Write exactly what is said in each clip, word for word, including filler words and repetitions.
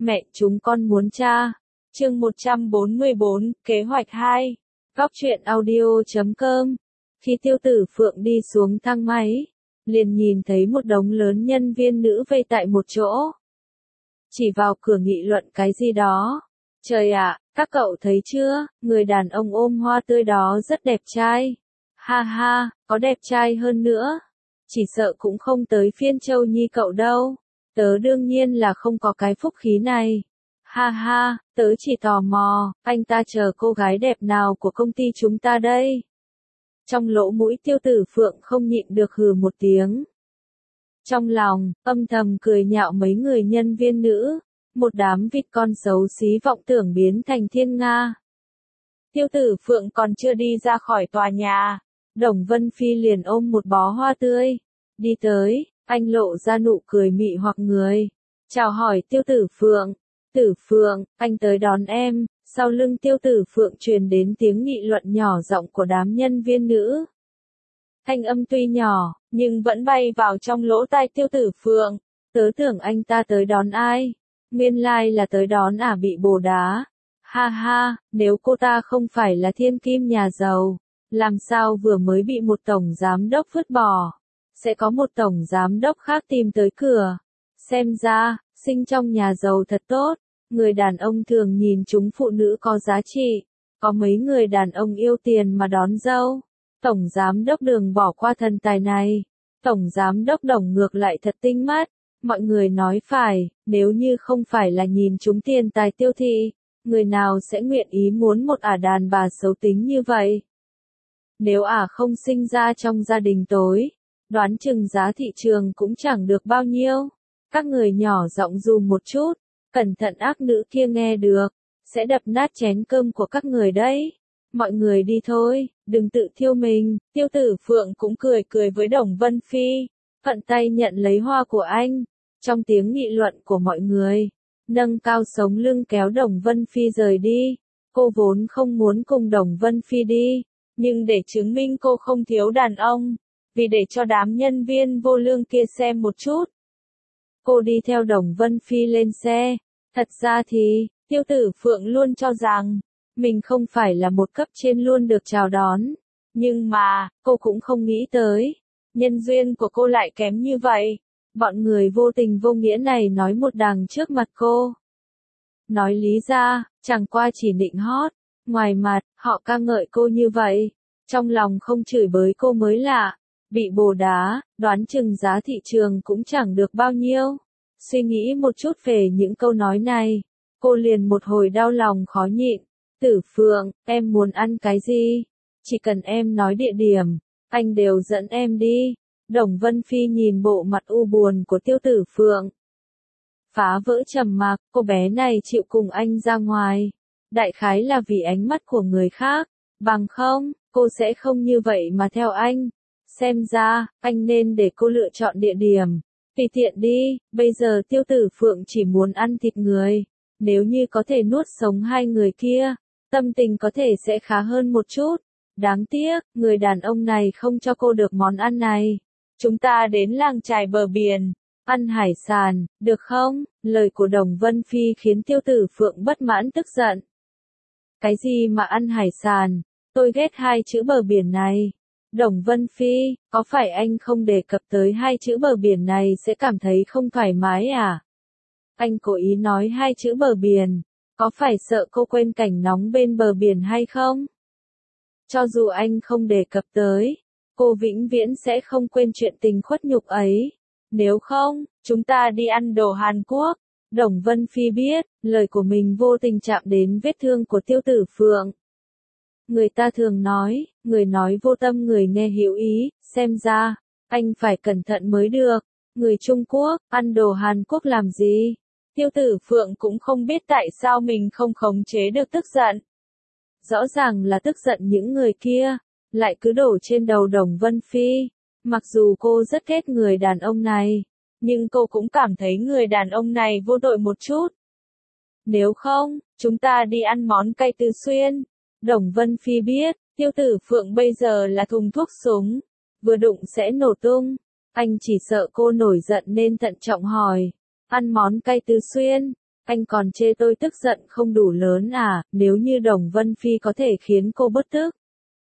Mẹ chúng con muốn cha. Chương một trăm bốn mươi bốn, kế hoạch hai. Góc truyện audio chấm com. Khi Tiêu Tử Phượng đi xuống thang máy, liền nhìn thấy một đống lớn nhân viên nữ vây tại một chỗ. Chỉ vào cửa nghị luận cái gì đó. Trời ạ, các cậu thấy chưa, người đàn ông ôm hoa tươi đó rất đẹp trai. Ha ha, có đẹp trai hơn nữa. Chỉ sợ cũng không tới phiên Châu Nhi cậu đâu. Tớ đương nhiên là không có cái phúc khí này. Ha ha, tớ chỉ tò mò, anh ta chờ cô gái đẹp nào của công ty chúng ta đây? Trong lỗ mũi Tiêu Tử Phượng không nhịn được hừ một tiếng. Trong lòng, âm thầm cười nhạo mấy người nhân viên nữ, một đám vịt con xấu xí vọng tưởng biến thành thiên nga. Tiêu Tử Phượng còn chưa đi ra khỏi tòa nhà, Đồng Vân Phi liền ôm một bó hoa tươi, đi tới, anh lộ ra nụ cười mị hoặc người, chào hỏi Tiêu Tử Phượng. Tử Phượng, anh tới đón em. Sau lưng Tiêu Tử Phượng truyền đến tiếng nghị luận nhỏ giọng của đám nhân viên nữ. Thanh âm tuy nhỏ, nhưng vẫn bay vào trong lỗ tai Tiêu Tử Phượng. Tớ tưởng anh ta tới đón ai? Nguyên lai là tới đón ả bị bồ đá. Ha ha, nếu cô ta không phải là thiên kim nhà giàu, làm sao vừa mới bị một tổng giám đốc vứt bỏ, sẽ có một tổng giám đốc khác tìm tới cửa. Xem ra, sinh trong nhà giàu thật tốt. Người đàn ông thường nhìn chúng phụ nữ có giá trị, có mấy người đàn ông yêu tiền mà đón dâu. Tổng giám đốc Đường bỏ qua thần tài này. Tổng giám đốc Đồng ngược lại thật tinh mắt. Mọi người nói phải, nếu như không phải là nhìn chúng tiền tài tiêu thị, người nào sẽ nguyện ý muốn một ả đàn bà xấu tính như vậy? Nếu ả không sinh ra trong gia đình tối, đoán chừng giá thị trường cũng chẳng được bao nhiêu. Các người nhỏ giọng dù một chút. Cẩn thận ác nữ kia nghe được, sẽ đập nát chén cơm của các người đấy. Mọi người đi thôi, đừng tự thiêu mình. Tiêu Tử Phượng cũng cười cười với Đồng Vân Phi, thuận tay nhận lấy hoa của anh. Trong tiếng nghị luận của mọi người, nâng cao sống lưng kéo Đồng Vân Phi rời đi. Cô vốn không muốn cùng Đồng Vân Phi đi, nhưng để chứng minh cô không thiếu đàn ông, vì để cho đám nhân viên vô lương kia xem một chút, cô đi theo Đồng Vân Phi lên xe. Thật ra thì, Tiêu Tử Phượng luôn cho rằng, mình không phải là một cấp trên luôn được chào đón. Nhưng mà, cô cũng không nghĩ tới, nhân duyên của cô lại kém như vậy. Bọn người vô tình vô nghĩa này nói một đằng trước mặt cô. Nói lý ra, chẳng qua chỉ nịnh hót, ngoài mặt, họ ca ngợi cô như vậy. Trong lòng không chửi bới cô mới lạ. Bị bồ đá, đoán chừng giá thị trường cũng chẳng được bao nhiêu. Suy nghĩ một chút về những câu nói này, cô liền một hồi đau lòng khó nhịn. Tử Phượng, em muốn ăn cái gì? Chỉ cần em nói địa điểm, anh đều dẫn em đi. Đồng Vân Phi nhìn bộ mặt u buồn của Tiêu Tử Phượng, phá vỡ trầm mặc. Cô bé này chịu cùng anh ra ngoài, đại khái là vì ánh mắt của người khác, bằng không, cô sẽ không như vậy mà theo anh. Xem ra, anh nên để cô lựa chọn địa điểm. Tùy tiện đi, bây giờ Tiêu Tử Phượng chỉ muốn ăn thịt người. Nếu như có thể nuốt sống hai người kia, tâm tình có thể sẽ khá hơn một chút. Đáng tiếc, người đàn ông này không cho cô được món ăn này. Chúng ta đến làng chài bờ biển, ăn hải sản, được không? Lời của Đồng Vân Phi khiến Tiêu Tử Phượng bất mãn tức giận. Cái gì mà ăn hải sản? Tôi ghét hai chữ bờ biển này. Đồng Vân Phi, có phải anh không đề cập tới hai chữ bờ biển này sẽ cảm thấy không thoải mái à? Anh cố ý nói hai chữ bờ biển, có phải sợ cô quên cảnh nóng bên bờ biển hay không? Cho dù anh không đề cập tới, cô vĩnh viễn sẽ không quên chuyện tình khuất nhục ấy. Nếu không, chúng ta đi ăn đồ Hàn Quốc. Đồng Vân Phi biết, lời của mình vô tình chạm đến vết thương của Tiêu Tử Phượng. Người ta thường nói, người nói vô tâm người nghe hiểu ý, xem ra, anh phải cẩn thận mới được. Người Trung Quốc, ăn đồ Hàn Quốc làm gì? Tiêu Tử Phượng cũng không biết tại sao mình không khống chế được tức giận. Rõ ràng là tức giận những người kia, lại cứ đổ trên đầu Đồng Vân Phi. Mặc dù cô rất ghét người đàn ông này, nhưng cô cũng cảm thấy người đàn ông này vô tội một chút. Nếu không, chúng ta đi ăn món cay Từ Xuyên. Đồng Vân Phi biết, Tiêu Tử Phượng bây giờ là thùng thuốc súng, vừa đụng sẽ nổ tung. Anh chỉ sợ cô nổi giận nên thận trọng hỏi, ăn món cay Từ Xuyên, Anh còn chê tôi tức giận không đủ lớn à, nếu như Đồng Vân Phi có thể khiến cô bớt tức.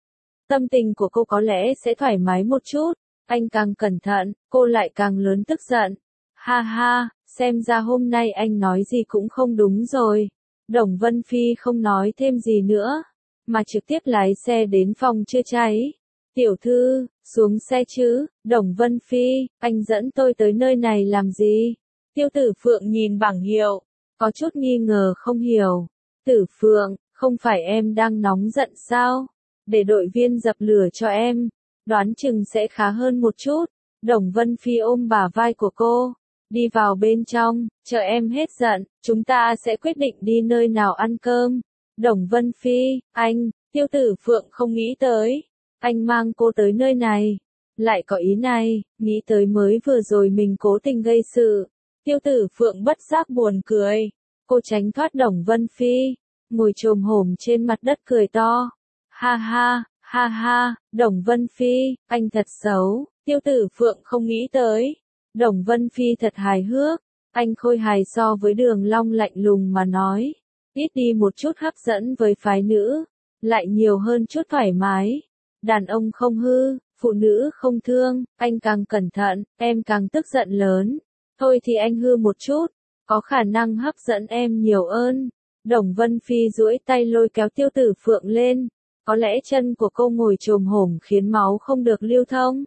Tâm tình của cô có lẽ sẽ thoải mái một chút, anh càng cẩn thận, cô lại càng lớn tức giận. Ha ha, xem ra hôm nay anh nói gì cũng không đúng rồi. Đồng Vân Phi không nói thêm gì nữa, mà trực tiếp lái xe đến phòng chữa cháy. Tiểu thư, xuống xe chứ, Đồng Vân Phi, anh dẫn tôi tới nơi này làm gì? Tiêu Tử Phượng nhìn bảng hiệu, có chút nghi ngờ không hiểu. Tử Phượng, không phải em đang nóng giận sao? Để đội viên dập lửa cho em, đoán chừng sẽ khá hơn một chút. Đồng Vân Phi ôm bả vai của cô, đi vào bên trong, chờ em hết giận, chúng ta sẽ quyết định đi nơi nào ăn cơm. Đồng Vân Phi, anh, Tiêu Tử Phượng không nghĩ tới, anh mang cô tới nơi này, lại có ý này, nghĩ tới mới vừa rồi mình cố tình gây sự. Tiêu Tử Phượng bất giác buồn cười, cô tránh thoát Đồng Vân Phi, ngồi chồm hổm trên mặt đất cười to. Ha ha, ha ha, Đồng Vân Phi, anh thật xấu. Tiêu Tử Phượng không nghĩ tới, Đồng Vân Phi thật hài hước, anh khôi hài so với Đường Long lạnh lùng mà nói, ít đi một chút hấp dẫn với phái nữ, lại nhiều hơn chút thoải mái. Đàn ông không hư, phụ nữ không thương, anh càng cẩn thận, em càng tức giận lớn. Thôi thì anh hư một chút, có khả năng hấp dẫn em nhiều hơn. Đồng Vân Phi duỗi tay lôi kéo Tiêu Tử Phượng lên, có lẽ chân của cô ngồi chồm hổm khiến máu không được lưu thông.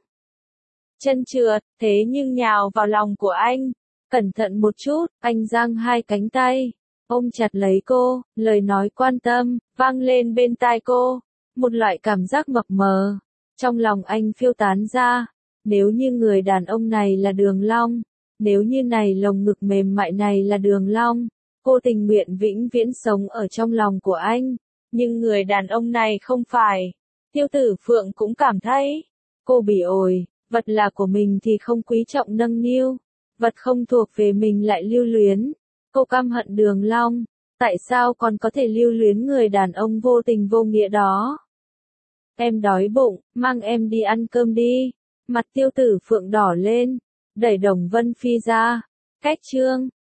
Chân trượt, thế nhưng nhào vào lòng của anh. Cẩn thận một chút, anh giang hai cánh tay, ôm chặt lấy cô, lời nói quan tâm, vang lên bên tai cô. Một loại cảm giác mập mờ, trong lòng anh phiêu tán ra. Nếu như người đàn ông này là Đường Long, nếu như này lồng ngực mềm mại này là Đường Long, cô tình nguyện vĩnh viễn sống ở trong lòng của anh. Nhưng người đàn ông này không phải. Tiêu Tử Phượng cũng cảm thấy, cô bỉ ổi, vật là của mình thì không quý trọng nâng niu, vật không thuộc về mình lại lưu luyến. Cô căm hận Đường Long, tại sao còn có thể lưu luyến người đàn ông vô tình vô nghĩa đó? Em đói bụng, mang em đi ăn cơm đi. Mặt Tiêu Tử Phượng đỏ lên, đẩy Đồng Vân Phi ra. Cách chương